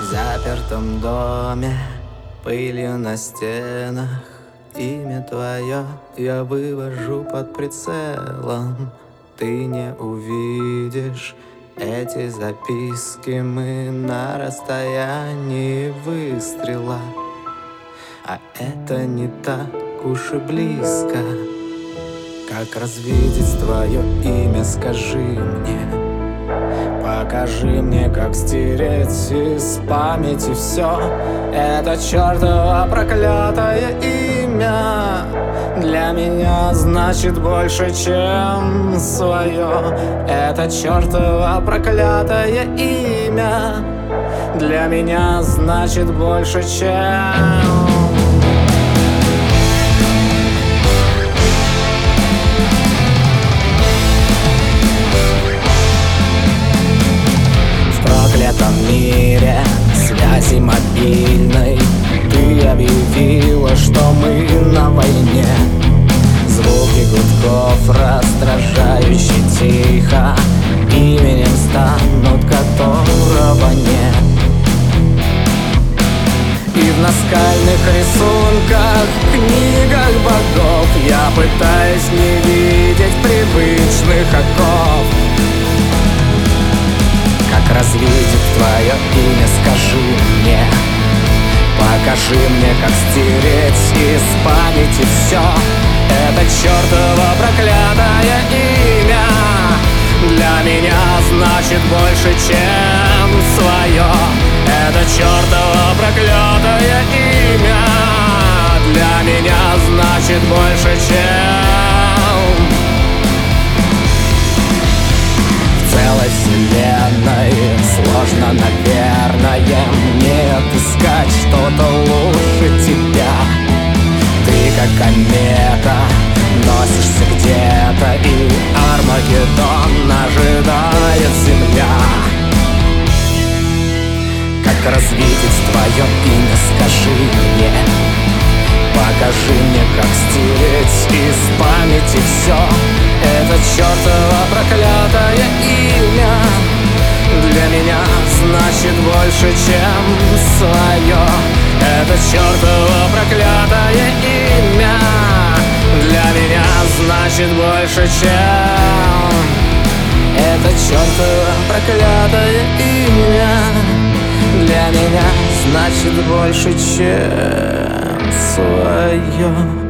запертом доме, пылью на стенах, имя твое я вывожу под прицелом. Ты не увидишь эти записки, мы на расстоянии выстрела. А это не так уж и близко. Как развидеть твое имя, скажи мне. Покажи мне, как стереть из памяти все это чертово проклятое имя. Для меня значит больше, чем свое это чертово проклятое имя. Для меня значит больше, чем... В этом мире связи мобильной ты объявила, что мы на войне. Звуки гудков раздражающе тихо, именем станут, которого нет. И в наскальных рисунках, книгах богов я пытаюсь не видеть привычных оков. Как развидеть твое имя, скажи мне. Покажи мне, как стереть из памяти все это чертово проклятое имя. Для меня значит больше, чем свое это чертово проклятое имя. Для меня значит больше, чем... Целой вселенной сложно, наверное, мне отыскать что-то лучше тебя. Ты как комета носишься где-то, и Армагеддон ожидает земля. Как развидеть твое имя, скажи мне. Покажи мне, как стереть из памяти все это чертово проклятое имя. Для меня значит больше, чем свое это чертово проклятое имя. Для меня значит больше, чем это чертово проклятое имя. Для меня значит больше, чем свое